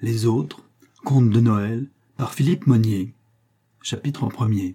Les autres, conte de Noël, par Philippe Monnier. Chapitre 1er.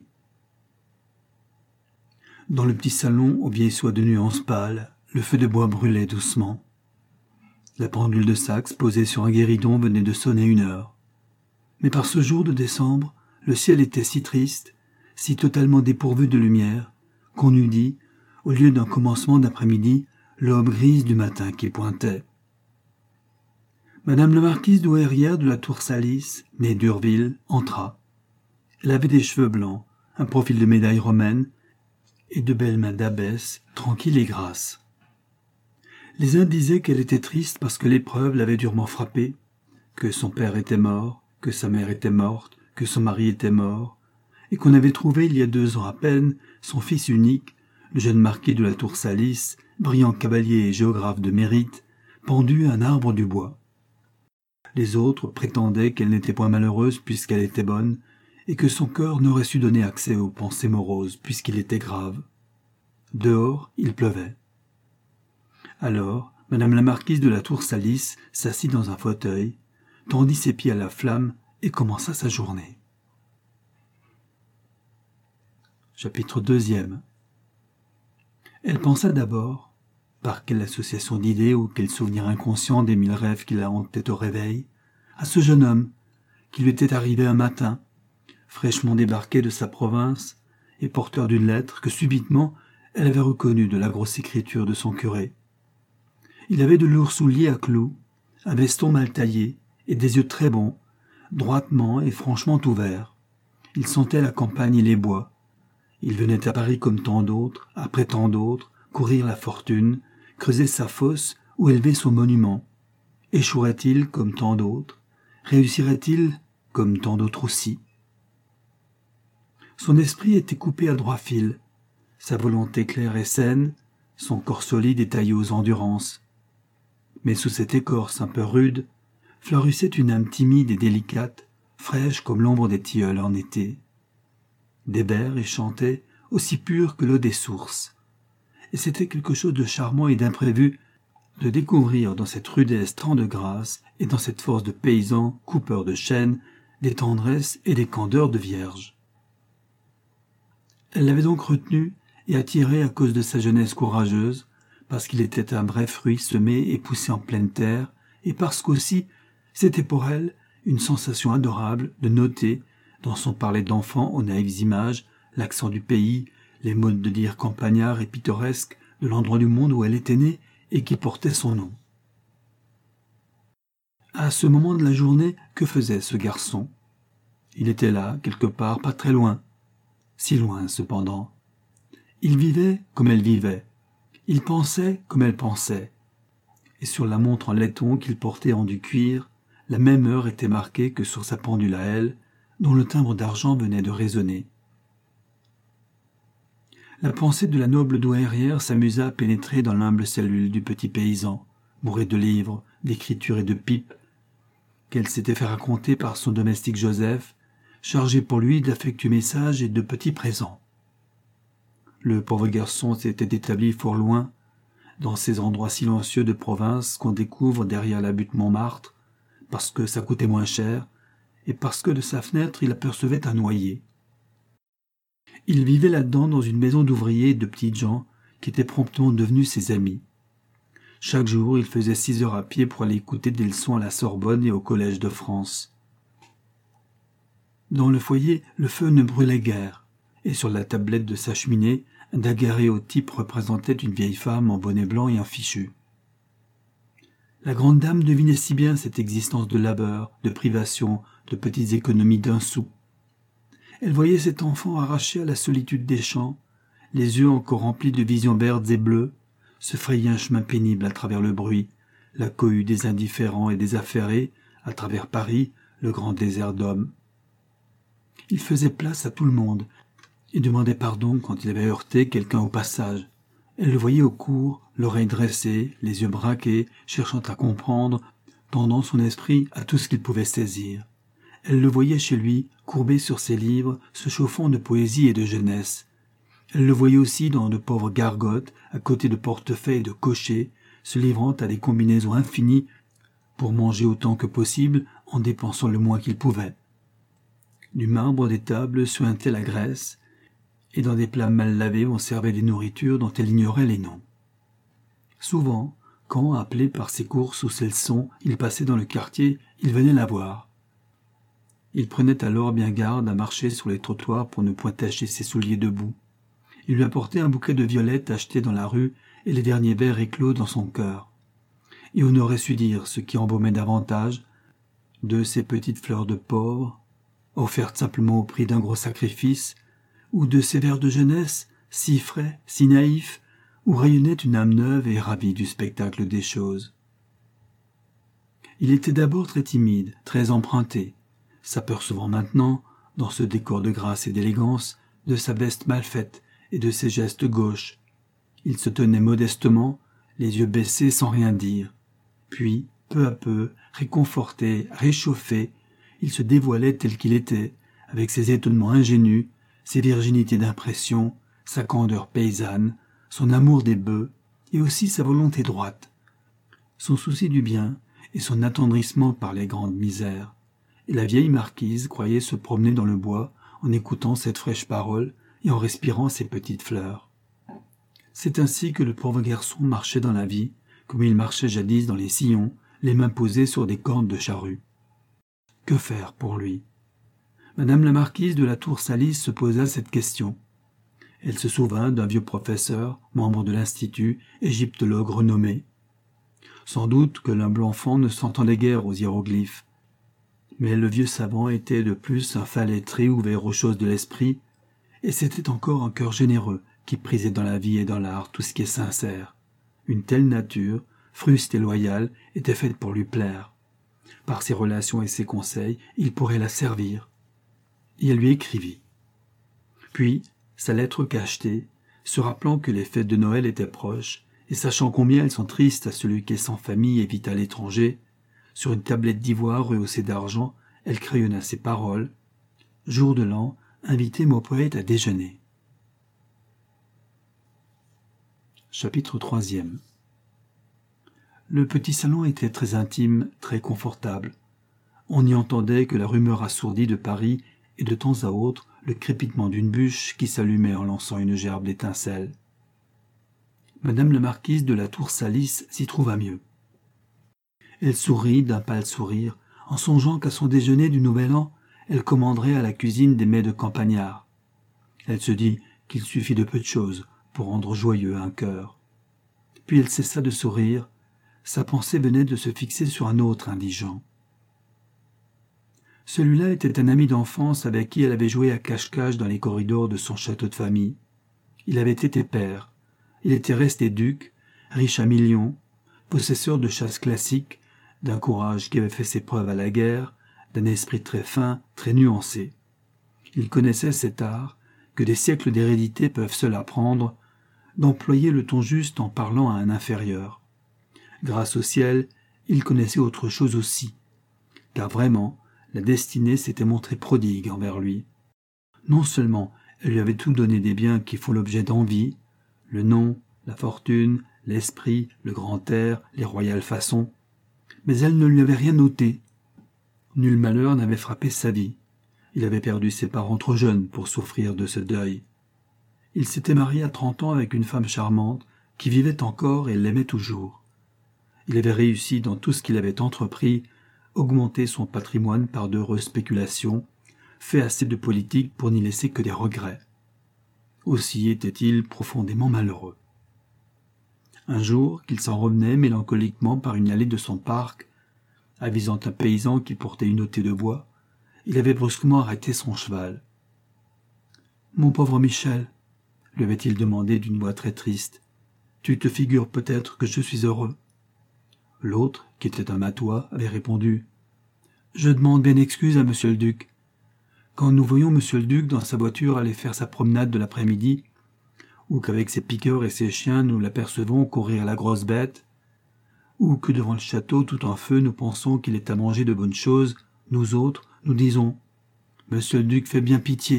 Dans le petit salon aux vieilles soies de nuances pâles, le feu de bois brûlait doucement. La pendule de Saxe posée sur un guéridon venait de sonner 1 heure. Mais par ce jour de décembre, le ciel était si triste, si totalement dépourvu de lumière, qu'on eût dit, au lieu d'un commencement d'après-midi, l'aube grise du matin qui pointait. Madame la marquise douairière de la Tour Salis, née d'Urville, entra. Elle avait des cheveux blancs, un profil de médaille romaine et de belles mains d'abbesse, tranquilles et grasses. Les uns disaient qu'elle était triste parce que l'épreuve l'avait durement frappée, que son père était mort, que sa mère était morte, que son mari était mort, et qu'on avait trouvé il y a 2 ans à peine son fils unique, le jeune marquis de la Tour Salis, brillant cavalier et géographe de mérite, pendu à un arbre du bois. Les autres prétendaient qu'elle n'était point malheureuse puisqu'elle était bonne, et que son cœur n'aurait su donner accès aux pensées moroses puisqu'il était grave. Dehors, il pleuvait. Alors, madame la marquise de la Tour Salis s'assit dans un fauteuil, tendit ses pieds à la flamme et commença sa journée. Chapitre 2. Elle pensa d'abord, par quelle association d'idées ou quel souvenir inconscient des 1000 rêves qui la hantaient au réveil, à ce jeune homme qui lui était arrivé un matin, fraîchement débarqué de sa province et porteur d'une lettre que subitement elle avait reconnue de la grosse écriture de son curé. Il avait de lourds souliers à clous, un veston mal taillé et des yeux très bons, droitement et franchement ouverts. Il sentait la campagne et les bois. Il venait à Paris comme tant d'autres, après tant d'autres, courir la fortune, creuser sa fosse ou élever son monument. Échouerait-il comme tant d'autres? Réussirait-il comme tant d'autres aussi? Son esprit était coupé à droit fil, sa volonté claire et saine, son corps solide et taillé aux endurances. Mais sous cette écorce un peu rude, fleurissait une âme timide et délicate, fraîche comme l'ombre des tilleuls en été. Des vers y chantaient, aussi purs que l'eau des sources. Et c'était quelque chose de charmant et d'imprévu de découvrir dans cette rudesse tant de grâce et dans cette force de paysan coupeur de chêne des tendresses et des candeurs de vierge. Elle l'avait donc retenu et attiré à cause de sa jeunesse courageuse, parce qu'il était un vrai fruit semé et poussé en pleine terre, et parce qu'aussi c'était pour elle une sensation adorable de noter, dans son parler d'enfant aux naïves images, l'accent du pays, les modes de dire campagnards et pittoresques de l'endroit du monde où elle était née et qui portait son nom. À ce moment de la journée, que faisait ce garçon? Il était là, quelque part, pas très loin. Si loin, cependant. Il vivait comme elle vivait. Il pensait comme elle pensait. Et sur la montre en laiton qu'il portait en du cuir, la même heure était marquée que sur sa pendule à elle, dont le timbre d'argent venait de résonner. La pensée de la noble douairière s'amusa à pénétrer dans l'humble cellule du petit paysan, bourré de livres, d'écritures et de pipes, qu'elle s'était fait raconter par son domestique Joseph, chargé pour lui d'affectueux messages et de petits présents. Le pauvre garçon s'était établi fort loin, dans ces endroits silencieux de province qu'on découvre derrière la butte Montmartre, parce que ça coûtait moins cher, et parce que de sa fenêtre il apercevait un noyer. Il vivait là-dedans dans une maison d'ouvriers et de petites gens qui étaient promptement devenus ses amis. Chaque jour, il faisait 6 heures à pied pour aller écouter des leçons à la Sorbonne et au Collège de France. Dans le foyer, le feu ne brûlait guère, et sur la tablette de sa cheminée, un daguerréotype représentait une vieille femme en bonnet blanc et en fichu. La grande dame devinait si bien cette existence de labeur, de privation, de petites économies d'1 sou. Elle voyait cet enfant arraché à la solitude des champs, les yeux encore remplis de visions vertes et bleues, se frayer un chemin pénible à travers le bruit, la cohue des indifférents et des affairés, à travers Paris, le grand désert d'hommes. Il faisait place à tout le monde et demandait pardon quand il avait heurté quelqu'un au passage. Elle le voyait au cours, l'oreille dressée, les yeux braqués, cherchant à comprendre, tendant son esprit à tout ce qu'il pouvait saisir. Elle le voyait chez lui, courbé sur ses livres, se chauffant de poésie et de jeunesse. Elle le voyait aussi dans de pauvres gargotes, à côté de portefeuilles et de cochers, se livrant à des combinaisons infinies pour manger autant que possible en dépensant le moins qu'il pouvait. Du marbre des tables suintait la graisse, et dans des plats mal lavés on servait des nourritures dont elle ignorait les noms. Souvent, quand, appelé par ses courses ou ses leçons, il passait dans le quartier, il venait la voir. Il prenait alors bien garde à marcher sur les trottoirs pour ne point tacher ses souliers de boue. Il lui apportait un bouquet de violettes achetées dans la rue et les derniers vers éclos dans son cœur. Et on aurait su dire ce qui embaumait davantage de ces petites fleurs de pauvre, offertes simplement au prix d'un gros sacrifice, ou de ces vers de jeunesse, si frais, si naïfs, où rayonnait une âme neuve et ravie du spectacle des choses. Il était d'abord très timide, très emprunté, s'apercevant maintenant, dans ce décor de grâce et d'élégance, de sa veste mal faite et de ses gestes gauches. Il se tenait modestement, les yeux baissés sans rien dire. Puis, peu à peu, réconforté, réchauffé, il se dévoilait tel qu'il était, avec ses étonnements ingénus, ses virginités d'impression, sa candeur paysanne, son amour des bœufs, et aussi sa volonté droite, son souci du bien et son attendrissement par les grandes misères. Et la vieille marquise croyait se promener dans le bois en écoutant cette fraîche parole et en respirant ces petites fleurs. C'est ainsi que le pauvre garçon marchait dans la vie, comme il marchait jadis dans les sillons, les mains posées sur des cornes de charrue. Que faire pour lui? Madame la marquise de la Tour-Salis se posa cette question. Elle se souvint d'un vieux professeur, membre de l'Institut, égyptologue renommé. Sans doute que l'humble enfant ne s'entendait guère aux hiéroglyphes. Mais le vieux savant était de plus un fin lettré ouvert aux choses de l'esprit, et c'était encore un cœur généreux qui prisait dans la vie et dans l'art tout ce qui est sincère. Une telle nature, fruste et loyale, était faite pour lui plaire. Par ses relations et ses conseils, il pourrait la servir. Et elle lui écrivit. Puis, sa lettre cachetée, se rappelant que les fêtes de Noël étaient proches, et sachant combien elles sont tristes à celui qui est sans famille et vit à l'étranger, sur une tablette d'ivoire rehaussée d'argent, elle crayonna ces paroles. Jour de l'an, invitez mon poète à déjeuner. Chapitre 3e. Le petit salon était très intime, très confortable. On n'y entendait que la rumeur assourdie de Paris et de temps à autre le crépitement d'une bûche qui s'allumait en lançant une gerbe d'étincelles. Madame la marquise de la Tour-Salis s'y trouva mieux. Elle sourit d'un pâle sourire, en songeant qu'à son déjeuner du Nouvel An, elle commanderait à la cuisine des mets de campagnard. Elle se dit qu'il suffit de peu de choses pour rendre joyeux un cœur. Puis elle cessa de sourire, sa pensée venait de se fixer sur un autre indigent. Celui-là était un ami d'enfance avec qui elle avait joué à cache-cache dans les corridors de son château de famille. Il avait été père, il était resté duc, riche à millions, possesseur de chasses classiques, d'un courage qui avait fait ses preuves à la guerre, d'un esprit très fin, très nuancé. Il connaissait cet art, que des siècles d'hérédité peuvent seuls apprendre, d'employer le ton juste en parlant à un inférieur. Grâce au ciel, il connaissait autre chose aussi, car vraiment, la destinée s'était montrée prodigue envers lui. Non seulement elle lui avait tout donné des biens qui font l'objet d'envie, le nom, la fortune, l'esprit, le grand air, les royales façons, mais elle ne lui avait rien ôté. Nul malheur n'avait frappé sa vie. Il avait perdu ses parents trop jeunes pour souffrir de ce deuil. Il s'était marié à 30 ans avec une femme charmante qui vivait encore et l'aimait toujours. Il avait réussi dans tout ce qu'il avait entrepris, augmenter son patrimoine par d'heureuses spéculations, fait assez de politique pour n'y laisser que des regrets. Aussi était-il profondément malheureux. Un jour, qu'il s'en revenait mélancoliquement par une allée de son parc, avisant un paysan qui portait une ôtée de bois, il avait brusquement arrêté son cheval. « Mon pauvre Michel, » lui avait-il demandé d'une voix très triste, « tu te figures peut-être que je suis heureux ?» L'autre, qui était un matois, avait répondu « Je demande bien excuse à monsieur le duc. Quand nous voyons monsieur le duc dans sa voiture aller faire sa promenade de l'après-midi, ou qu'avec ses piqueurs et ses chiens nous l'apercevons courir la grosse bête, ou que devant le château tout en feu nous pensons qu'il est à manger de bonnes choses, nous autres, nous disons « Monsieur le duc fait bien pitié ».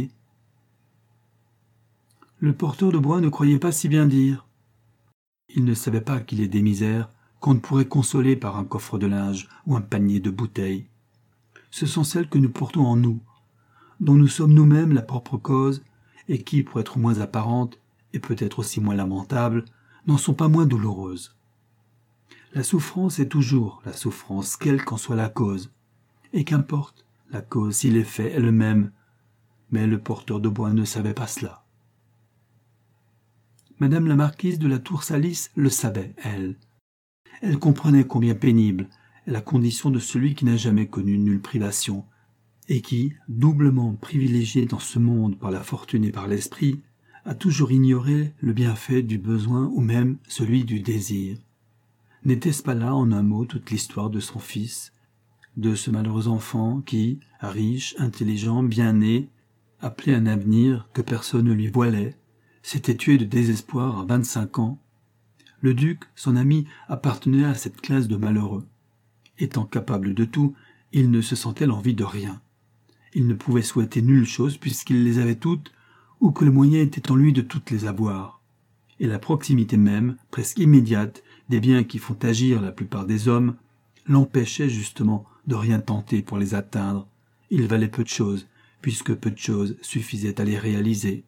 Le porteur de bois ne croyait pas si bien dire. Il ne savait pas qu'il est des misères qu'on ne pourrait consoler par un coffre de linge ou un panier de bouteilles. Ce sont celles que nous portons en nous, dont nous sommes nous-mêmes la propre cause, et qui, pour être moins apparentes, et peut-être aussi moins lamentables, n'en sont pas moins douloureuses. La souffrance est toujours la souffrance, quelle qu'en soit la cause, et qu'importe la cause si l'effet est le même, mais le porteur de bois ne savait pas cela. Madame la marquise de la Tour-Salis le savait, elle. Elle comprenait combien pénible est la condition de celui qui n'a jamais connu nulle privation, et qui, doublement privilégié dans ce monde par la fortune et par l'esprit, a toujours ignoré le bienfait du besoin ou même celui du désir. N'était-ce pas là, en un mot, toute l'histoire de son fils, de ce malheureux enfant qui, riche, intelligent, bien né, appelé un avenir que personne ne lui voilait, s'était tué de désespoir à 25 ans. Le duc, son ami, appartenait à cette classe de malheureux. Étant capable de tout, il ne se sentait l'envie de rien. Il ne pouvait souhaiter nulle chose puisqu'il les avait toutes, ou que le moyen était en lui de toutes les avoir. Et la proximité même, presque immédiate, des biens qui font agir la plupart des hommes, l'empêchait justement de rien tenter pour les atteindre. Il valait peu de choses, puisque peu de choses suffisaient à les réaliser.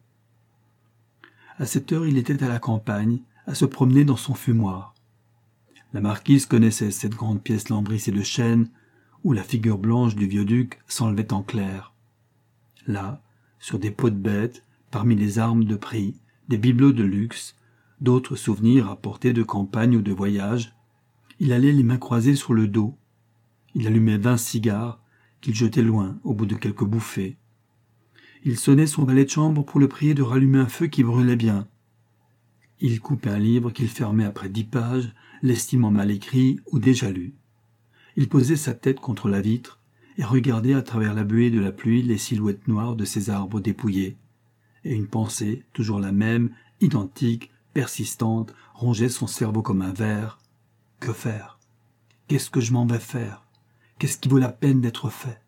À cette heure, il était à la campagne, à se promener dans son fumoir. La marquise connaissait cette grande pièce lambrissée de chêne, où la figure blanche du vieux duc s'enlevait en clair. Là, sur des peaux de bêtes, parmi les armes de prix, des bibelots de luxe, d'autres souvenirs apportés de campagne ou de voyage, il allait les mains croisées sur le dos. Il allumait 20 cigares qu'il jetait loin au bout de quelques bouffées. Il sonnait son valet de chambre pour le prier de rallumer un feu qui brûlait bien. Il coupait un livre qu'il fermait après 10 pages, l'estimant mal écrit ou déjà lu. Il posait sa tête contre la vitre et regardait à travers la buée de la pluie les silhouettes noires de ces arbres dépouillés. Et une pensée, toujours la même, identique, persistante, rongeait son cerveau comme un ver. Que faire? Qu'est-ce que je m'en vais faire? Qu'est-ce qui vaut la peine d'être fait?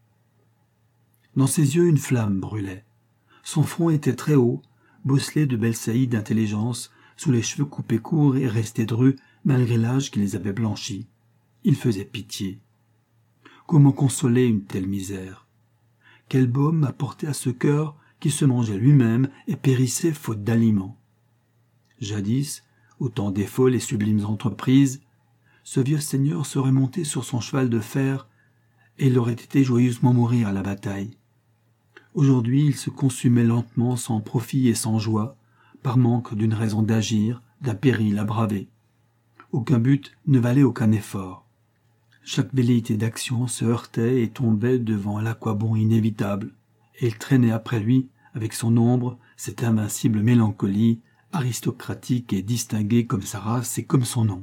Dans ses yeux, une flamme brûlait. Son front était très haut, bosselé de belles saillies d'intelligence, sous les cheveux coupés courts et restés drus, malgré l'âge qui les avait blanchis. Il faisait pitié. Comment consoler une telle misère? Quel baume apporter à ce cœur qui se mangeait lui-même et périssait faute d'aliments? Jadis, au temps des folles et sublimes entreprises, ce vieux seigneur serait monté sur son cheval de fer et il aurait été joyeusement mourir à la bataille. Aujourd'hui, il se consumait lentement, sans profit et sans joie, par manque d'une raison d'agir, d'un péril à braver. Aucun but ne valait aucun effort. Chaque velléité d'action se heurtait et tombait devant l'aquabond inévitable, et il traînait après lui, avec son ombre, cette invincible mélancolie, aristocratique et distinguée comme sa race et comme son nom.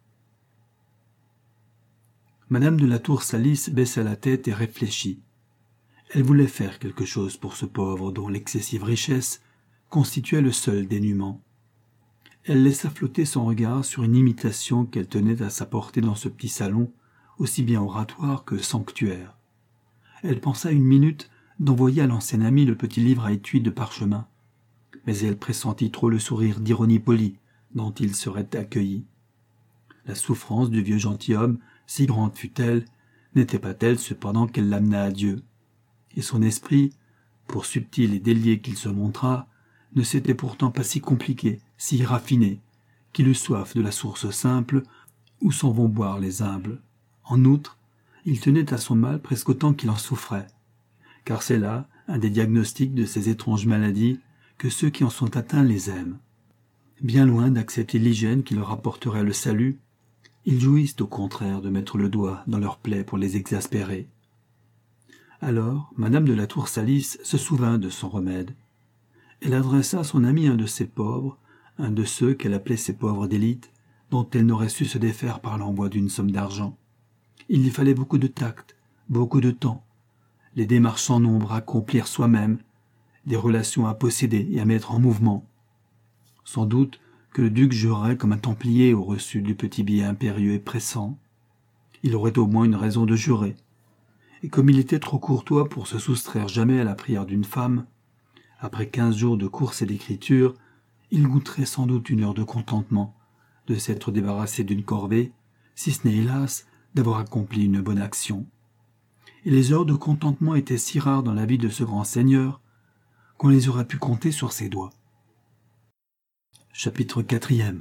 Madame de la Tour-Salis baissa la tête et réfléchit. Elle voulait faire quelque chose pour ce pauvre dont l'excessive richesse constituait le seul dénûment. Elle laissa flotter son regard sur une imitation qu'elle tenait à sa portée dans ce petit salon, aussi bien oratoire que sanctuaire. Elle pensa une minute d'envoyer à l'ancien ami le petit livre à étui de parchemin, mais elle pressentit trop le sourire d'ironie polie dont il serait accueilli. La souffrance du vieux gentilhomme, si grande fût-elle, n'était pas telle cependant qu'elle l'amena à Dieu, et son esprit, pour subtil et délié qu'il se montra, ne s'était pourtant pas si compliqué, si raffiné, qu'il eût soif de la source simple où s'en vont boire les humbles. En outre, il tenait à son mal presque autant qu'il en souffrait, car c'est là un des diagnostics de ces étranges maladies que ceux qui en sont atteints les aiment. Bien loin d'accepter l'hygiène qui leur apporterait le salut, ils jouissent au contraire de mettre le doigt dans leurs plaies pour les exaspérer. Alors, Madame de la Tour-Salis se souvint de son remède. Elle adressa à son ami un de ces pauvres, un de ceux qu'elle appelait ses pauvres d'élite, dont elle n'aurait su se défaire par l'envoi d'une somme d'argent. Il lui fallait beaucoup de tact, beaucoup de temps, les démarches sans nombre à accomplir soi-même, des relations à posséder et à mettre en mouvement. Sans doute que le duc jurerait comme un templier au reçu du petit billet impérieux et pressant. Il aurait au moins une raison de jurer. Et comme il était trop courtois pour se soustraire jamais à la prière d'une femme, après 15 jours de course et d'écriture, il goûterait sans doute une heure de contentement, de s'être débarrassée d'une corvée, si ce n'est hélas d'avoir accompli une bonne action. Et les heures de contentement étaient si rares dans la vie de ce grand seigneur qu'on les aurait pu compter sur ses doigts. Chapitre 4.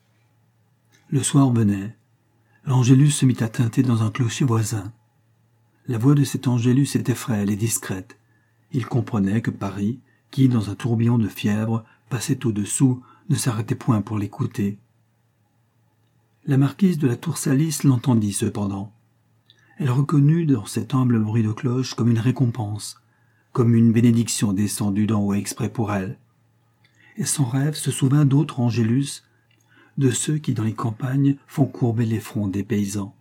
Le soir venait. L'Angélus se mit à tinter dans un clocher voisin. La voix de cet Angélus était frêle et discrète. Il comprenait que Paris, qui, dans un tourbillon de fièvre, passait au-dessous, ne s'arrêtait point pour l'écouter. La marquise de la Tour-Salis l'entendit cependant. Elle reconnut dans cet humble bruit de cloche comme une récompense, comme une bénédiction descendue d'en haut exprès pour elle. Et son rêve se souvint d'autres Angélus, de ceux qui dans les campagnes font courber les fronts des paysans.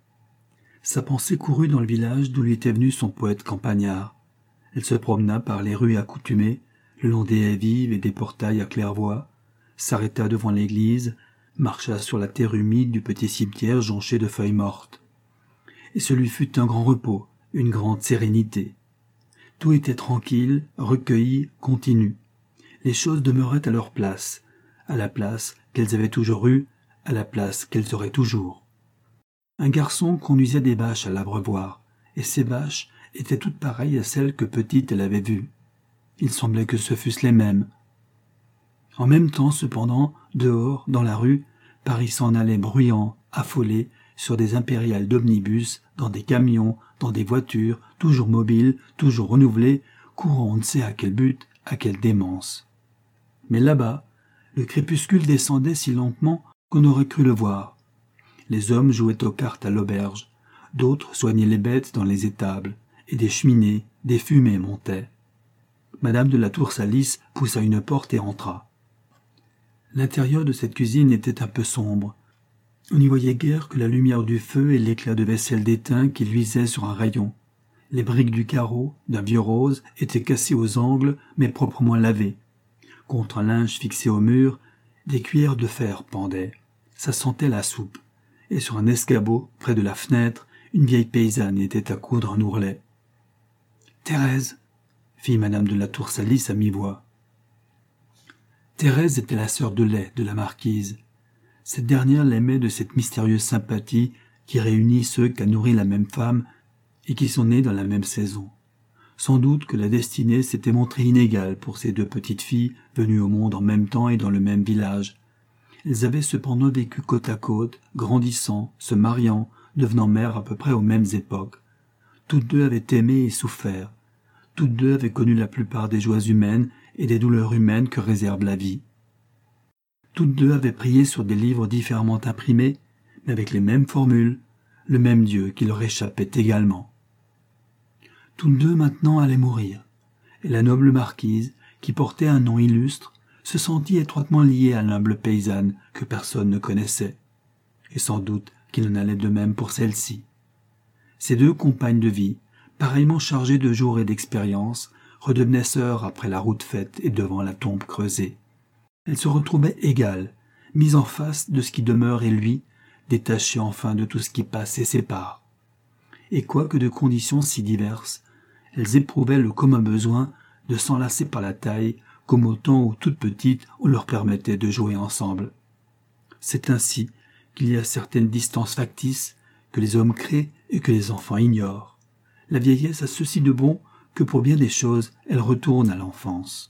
Sa pensée courut dans le village d'où lui était venu son poète campagnard. Elle se promena par les rues accoutumées, le long des haies vives et des portails à claire-voie, s'arrêta devant l'église, marcha sur la terre humide du petit cimetière jonché de feuilles mortes. Et ce lui fut un grand repos, une grande sérénité. Tout était tranquille, recueilli, continu. Les choses demeuraient à leur place, à la place qu'elles avaient toujours eue, à la place qu'elles auraient toujours. Un garçon conduisait des vaches à l'abreuvoir, et ces vaches étaient toutes pareilles à celles que petite elle avait vues. Il semblait que ce fussent les mêmes. En même temps, cependant, dehors, dans la rue, Paris s'en allait bruyant, affolé, sur des impériales d'omnibus, dans des camions, dans des voitures, toujours mobiles, toujours renouvelées, courant on ne sait à quel but, à quelle démence. Mais là-bas, le crépuscule descendait si lentement qu'on aurait cru le voir. Les hommes jouaient aux cartes à l'auberge, d'autres soignaient les bêtes dans les étables, et des cheminées, des fumées montaient. Madame de la Tour-Salis poussa une porte et entra. L'intérieur de cette cuisine était un peu sombre. On n'y voyait guère que la lumière du feu et l'éclat de vaisselle d'étain qui luisait sur un rayon. Les briques du carreau, d'un vieux rose, étaient cassées aux angles, mais proprement lavées. Contre un linge fixé au mur, des cuillères de fer pendaient. Ça sentait la soupe. Et sur un escabeau, près de la fenêtre, une vieille paysanne était à coudre un ourlet. « Thérèse !» fit madame de la Tour-Salis à mi-voix. Thérèse était la sœur de lait de la marquise. Cette dernière l'aimait de cette mystérieuse sympathie qui réunit ceux qu'a nourri la même femme et qui sont nés dans la même saison. Sans doute que la destinée s'était montrée inégale pour ces deux petites filles venues au monde en même temps et dans le même village. Elles avaient cependant vécu côte à côte, grandissant, se mariant, devenant mères à peu près aux mêmes époques. Toutes deux avaient aimé et souffert. Toutes deux avaient connu la plupart des joies humaines et des douleurs humaines que réserve la vie. Toutes deux avaient prié sur des livres différemment imprimés, mais avec les mêmes formules, le même Dieu qui leur échappait également. Toutes deux maintenant allaient mourir, et la noble marquise, qui portait un nom illustre, se sentit étroitement liée à l'humble paysanne que personne ne connaissait, et sans doute qu'il en allait de même pour celle-ci. Ces deux compagnes de vie, pareillement chargées de jours et d'expérience, redevenaient sœurs après la route faite et devant la tombe creusée. Elles se retrouvaient égales, mises en face de ce qui demeure et lui, détachées enfin de tout ce qui passe et sépare. Et quoique de conditions si diverses, elles éprouvaient le commun besoin de s'enlacer par la taille, comme au temps où toutes petites on leur permettait de jouer ensemble. C'est ainsi qu'il y a certaines distances factices que les hommes créent et que les enfants ignorent. La vieillesse a ceci de bon que pour bien des choses, elle retourne à l'enfance.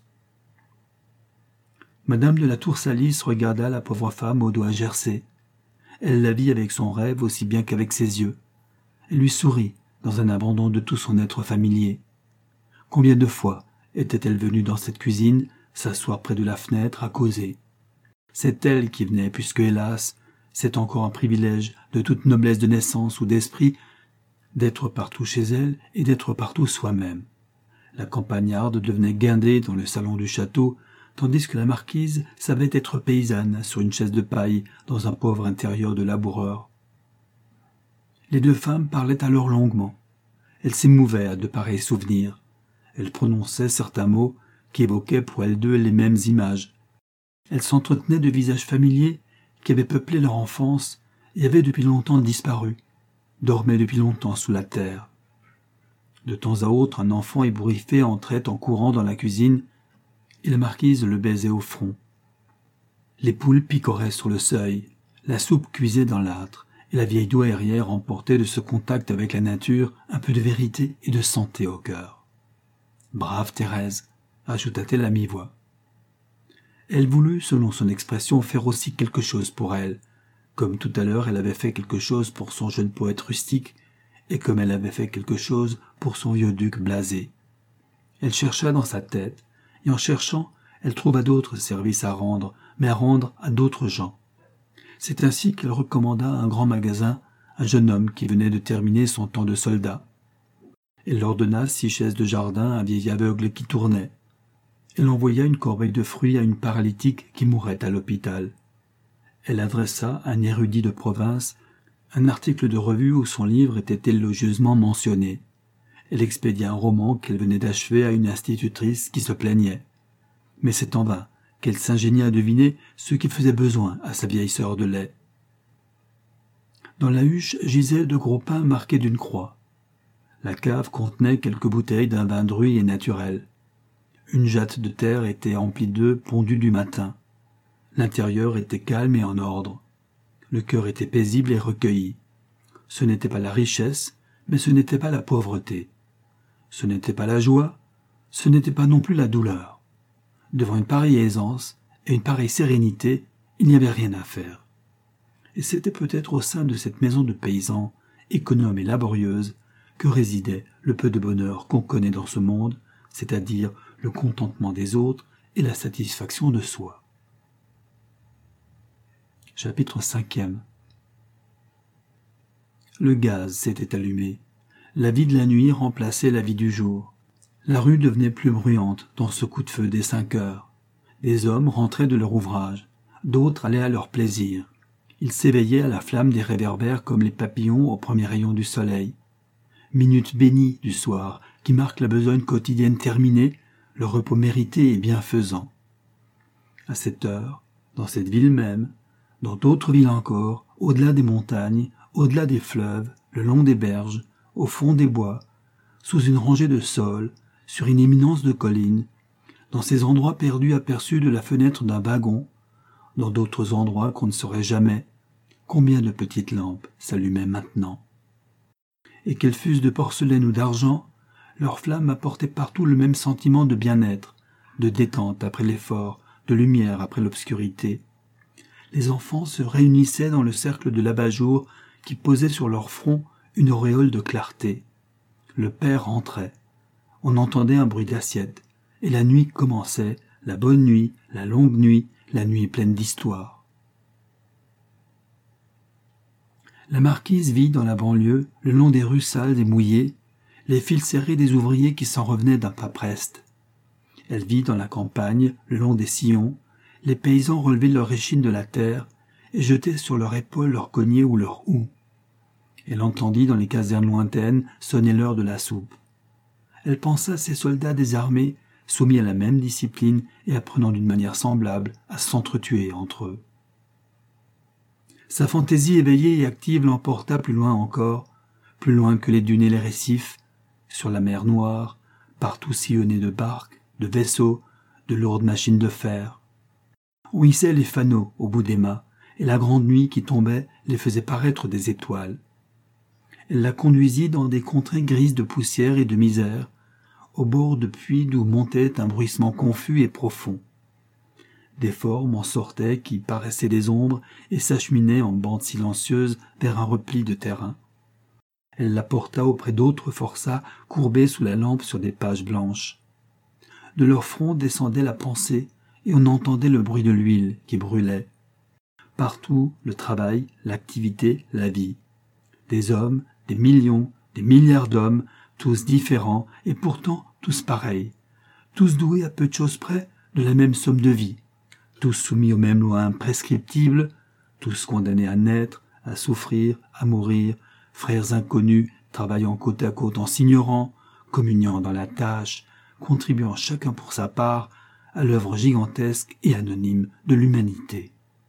Madame de la Tour-Salis regarda la pauvre femme aux doigts gercés. Elle la vit avec son rêve aussi bien qu'avec ses yeux. Elle lui sourit dans un abandon de tout son être familier. Combien de fois était-elle venue dans cette cuisine, s'asseoir près de la fenêtre à causer? C'est elle qui venait, puisque, hélas, c'est encore un privilège de toute noblesse de naissance ou d'esprit d'être partout chez elle et d'être partout soi-même. La campagnarde devenait guindée dans le salon du château, tandis que la marquise savait être paysanne sur une chaise de paille dans un pauvre intérieur de laboureur. Les deux femmes parlaient alors longuement. Elles s'émouvaient à de pareils souvenirs. Elles prononçaient certains mots qui évoquaient pour elles deux les mêmes images. Elles s'entretenaient de visages familiers qui avaient peuplé leur enfance et avaient depuis longtemps disparu, dormaient depuis longtemps sous la terre. De temps à autre, un enfant ébouriffé entrait en courant dans la cuisine et la marquise le baisait au front. Les poules picoraient sur le seuil. La soupe cuisait dans l'âtre, et la vieille douairière emportait de ce contact avec la nature un peu de vérité et de santé au cœur. « Brave Thérèse !» ajouta-t-elle à mi-voix. Elle voulut, selon son expression, faire aussi quelque chose pour elle, comme tout à l'heure elle avait fait quelque chose pour son jeune poète rustique, et comme elle avait fait quelque chose pour son vieux duc blasé. Elle chercha dans sa tête, et en cherchant, elle trouva d'autres services à rendre, mais à rendre à d'autres gens. C'est ainsi qu'elle recommanda un grand magasin, un jeune homme qui venait de terminer son temps de soldat. Elle leur donna 6 chaises de jardin à un vieil aveugle qui tournait. Elle envoya une corbeille de fruits à une paralytique qui mourait à l'hôpital. Elle adressa à un érudit de province un article de revue où son livre était élogieusement mentionné. Elle expédia un roman qu'elle venait d'achever à une institutrice qui se plaignait. Mais c'est en vain qu'elle s'ingénia à deviner ce qui faisait besoin à sa vieille sœur de lait. Dans la huche gisaient de gros pains marqués d'une croix. La cave contenait quelques bouteilles d'un vin druit et naturel. Une jatte de terre était emplie d'œufs pondus du matin. L'intérieur était calme et en ordre. Le cœur était paisible et recueilli. Ce n'était pas la richesse, mais ce n'était pas la pauvreté. Ce n'était pas la joie, ce n'était pas non plus la douleur. Devant une pareille aisance et une pareille sérénité, il n'y avait rien à faire. Et c'était peut-être au sein de cette maison de paysans, économe et laborieuse, que résidait le peu de bonheur qu'on connaît dans ce monde, c'est-à-dire le contentement des autres et la satisfaction de soi. Chapitre 5e. Le gaz s'était allumé. La vie de la nuit remplaçait la vie du jour. La rue devenait plus bruyante dans ce coup de feu des 5 heures. Des hommes rentraient de leur ouvrage, d'autres allaient à leur plaisir. Ils s'éveillaient à la flamme des réverbères comme les papillons aux premiers rayons du soleil. Minute bénie du soir, qui marque la besogne quotidienne terminée, le repos mérité et bienfaisant. À cette heure, dans cette ville même, dans d'autres villes encore, au-delà des montagnes, au-delà des fleuves, le long des berges, au fond des bois, sous une rangée de saules, sur une éminence de collines, dans ces endroits perdus aperçus de la fenêtre d'un wagon, dans d'autres endroits qu'on ne saurait jamais, combien de petites lampes s'allumaient maintenant. Et qu'elles fussent de porcelaine ou d'argent, leurs flammes apportaient partout le même sentiment de bien-être, de détente après l'effort, de lumière après l'obscurité. Les enfants se réunissaient dans le cercle de l'abat-jour qui posait sur leur front une auréole de clarté. Le père rentrait. On entendait un bruit d'assiette, et la nuit commençait, la bonne nuit, la longue nuit, la nuit pleine d'histoire. La marquise vit dans la banlieue, le long des rues sales et mouillées, les fils serrés des ouvriers qui s'en revenaient d'un pas preste. Elle vit dans la campagne, le long des sillons, les paysans relever leurs échines de la terre et jetaient sur leur épaule leur cognier ou leur houx. Elle entendit dans les casernes lointaines sonner l'heure de la soupe. Elle pensa à ces soldats désarmés, soumis à la même discipline et apprenant d'une manière semblable à s'entretuer entre eux. Sa fantaisie éveillée et active l'emporta plus loin encore, plus loin que les dunes et les récifs, sur la mer Noire, partout sillonnée de barques, de vaisseaux, de lourdes machines de fer. On hissait les fanaux au bout des mâts, et la grande nuit qui tombait les faisait paraître des étoiles. Elle la conduisit dans des contrées grises de poussière et de misère, au bord de puits d'où montait un bruissement confus et profond. Des formes en sortaient qui paraissaient des ombres et s'acheminaient en bandes silencieuses vers un repli de terrain. Elle la porta auprès d'autres forçats courbés sous la lampe sur des pages blanches. De leur front descendait la pensée et on entendait le bruit de l'huile qui brûlait. Partout, le travail, l'activité, la vie. Des hommes, des millions, des milliards d'hommes, tous différents et pourtant tous pareils, tous doués à peu de choses près de la même somme de vie, tous soumis aux mêmes lois imprescriptibles, tous condamnés à naître, à souffrir, à mourir, frères inconnus, travaillant côte à côte en s'ignorant, communiant dans la tâche, contribuant chacun pour sa part à l'œuvre gigantesque et anonyme de l'humanité.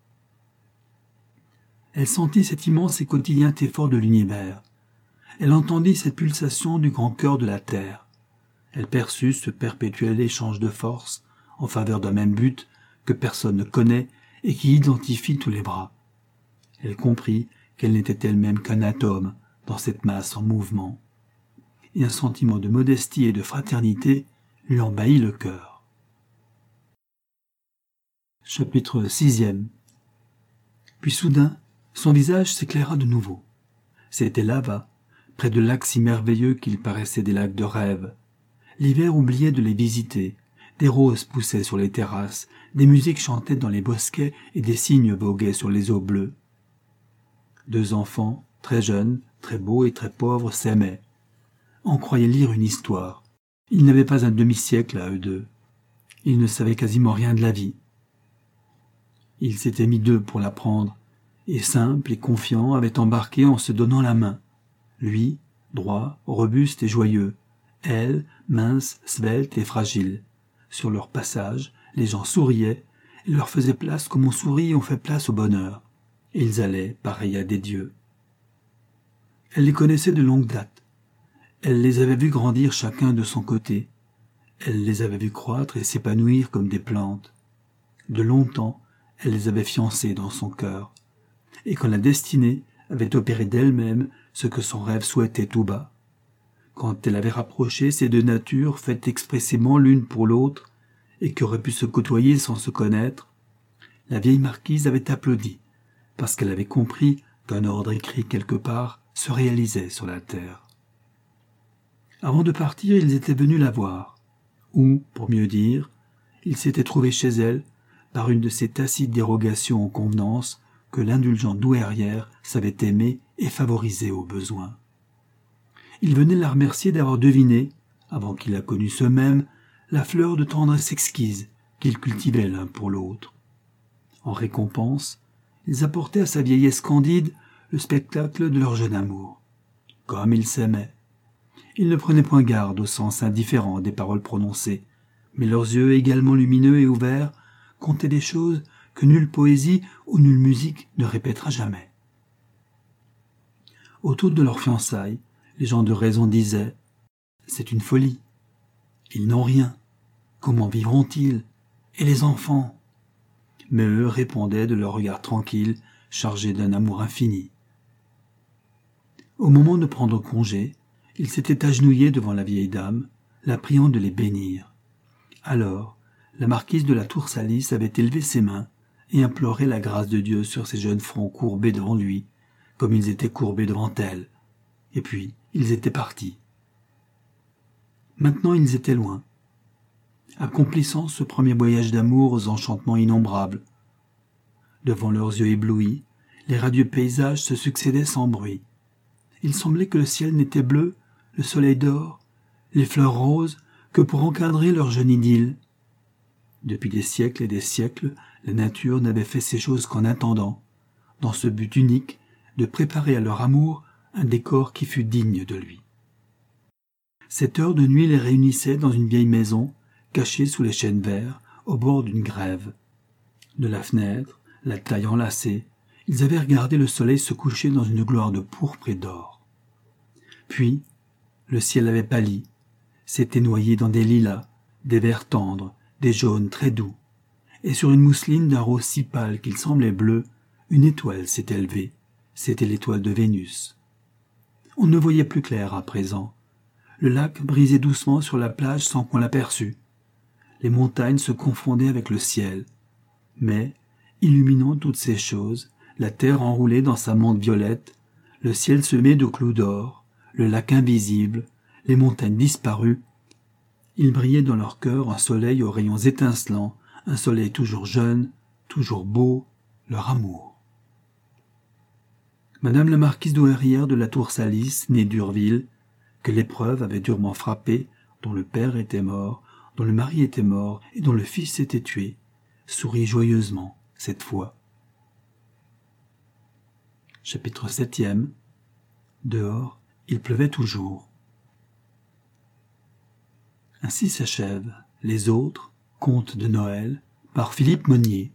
Elle sentit cet immense et quotidien effort de l'univers. Elle entendit cette pulsation du grand cœur de la terre. Elle perçut ce perpétuel échange de forces en faveur d'un même but que personne ne connaît et qui identifie tous les bras. Elle comprit qu'elle n'était elle-même qu'un atome dans cette masse en mouvement. Et un sentiment de modestie et de fraternité lui envahit le cœur. Chapitre 6e. Puis soudain, son visage s'éclaira de nouveau. C'était là-bas, près de lacs si merveilleux qu'ils paraissaient des lacs de rêve. L'hiver oubliait de les visiter. Des roses poussaient sur les terrasses, des musiques chantaient dans les bosquets et des cygnes voguaient sur les eaux bleues. Deux enfants, très jeunes, très beaux et très pauvres, s'aimaient. On croyait lire une histoire. Ils n'avaient pas un demi-siècle à eux deux. Ils ne savaient quasiment rien de la vie. Ils s'étaient mis deux pour l'apprendre, et simple et confiant avaient embarqué en se donnant la main. Lui, droit, robuste et joyeux. Elle, mince, svelte et fragile. Sur leur passage, les gens souriaient et leur faisaient place comme on sourit et on fait place au bonheur. Et ils allaient, pareils à des dieux. Elle les connaissait de longue date. Elle les avait vus grandir chacun de son côté. Elle les avait vus croître et s'épanouir comme des plantes. De longtemps, elle les avait fiancés dans son cœur. Et quand la destinée avait opéré d'elle-même ce que son rêve souhaitait tout bas, quand elle avait rapproché ces deux natures faites expressément l'une pour l'autre et qui auraient pu se côtoyer sans se connaître, la vieille marquise avait applaudi parce qu'elle avait compris qu'un ordre écrit quelque part se réalisait sur la terre. Avant de partir, ils étaient venus la voir, ou, pour mieux dire, ils s'étaient trouvés chez elle par une de ces tacites dérogations aux convenances que l'indulgent douairière savait aimer et favoriser au besoin. Il venait la remercier d'avoir deviné, avant qu'ils la connussent eux-mêmes, la fleur de tendresse exquise qu'ils cultivaient l'un pour l'autre. En récompense, ils apportaient à sa vieillesse candide le spectacle de leur jeune amour. Comme ils s'aimaient. Ils ne prenaient point garde au sens indifférent des paroles prononcées, mais leurs yeux également lumineux et ouverts contaient des choses que nulle poésie ou nulle musique ne répétera jamais. Autour de leur fiançailles, les gens de raison disaient « C'est une folie. Ils n'ont rien. Comment vivront-ils? Et les enfants ?» Mais eux répondaient de leur regard tranquille, chargé d'un amour infini. Au moment de prendre congé, ils s'étaient agenouillés devant la vieille dame, la priant de les bénir. Alors, la marquise de la Tour-Salis avait élevé ses mains et imploré la grâce de Dieu sur ces jeunes fronts courbés devant lui, comme ils étaient courbés devant elle. Et puis, ils étaient partis. Maintenant, ils étaient loin, accomplissant ce premier voyage d'amour aux enchantements innombrables. Devant leurs yeux éblouis, les radieux paysages se succédaient sans bruit. Il semblait que le ciel n'était bleu, le soleil d'or, les fleurs roses, que pour encadrer leur jeune idylle. Depuis des siècles et des siècles, la nature n'avait fait ces choses qu'en attendant, dans ce but unique de préparer à leur amour un décor qui fût digne de lui. Cette heure de nuit les réunissait dans une vieille maison, cachée sous les chênes verts, au bord d'une grève. De la fenêtre, la taille enlacée, ils avaient regardé le soleil se coucher dans une gloire de pourpre et d'or. Puis, le ciel avait pâli, s'était noyé dans des lilas, des verts tendres, des jaunes très doux, et sur une mousseline d'un rose si pâle qu'il semblait bleu, une étoile s'était élevée, c'était l'étoile de Vénus. On ne voyait plus clair à présent. Le lac brisait doucement sur la plage sans qu'on l'aperçût. Les montagnes se confondaient avec le ciel. Mais, illuminant toutes ces choses, la terre enroulée dans sa mante violette, le ciel semé de clous d'or, le lac invisible, les montagnes disparues, il brillait dans leur cœur un soleil aux rayons étincelants, un soleil toujours jeune, toujours beau, leur amour. Madame la marquise douairière de la Tour-Salis, née d'Urville, que l'épreuve avait durement frappée, dont le père était mort, dont le mari était mort et dont le fils était tué, sourit joyeusement, cette fois. Chapitre 7e. Dehors, il pleuvait toujours. Ainsi s'achève Les Autres, contes de Noël, par Philippe Monnier.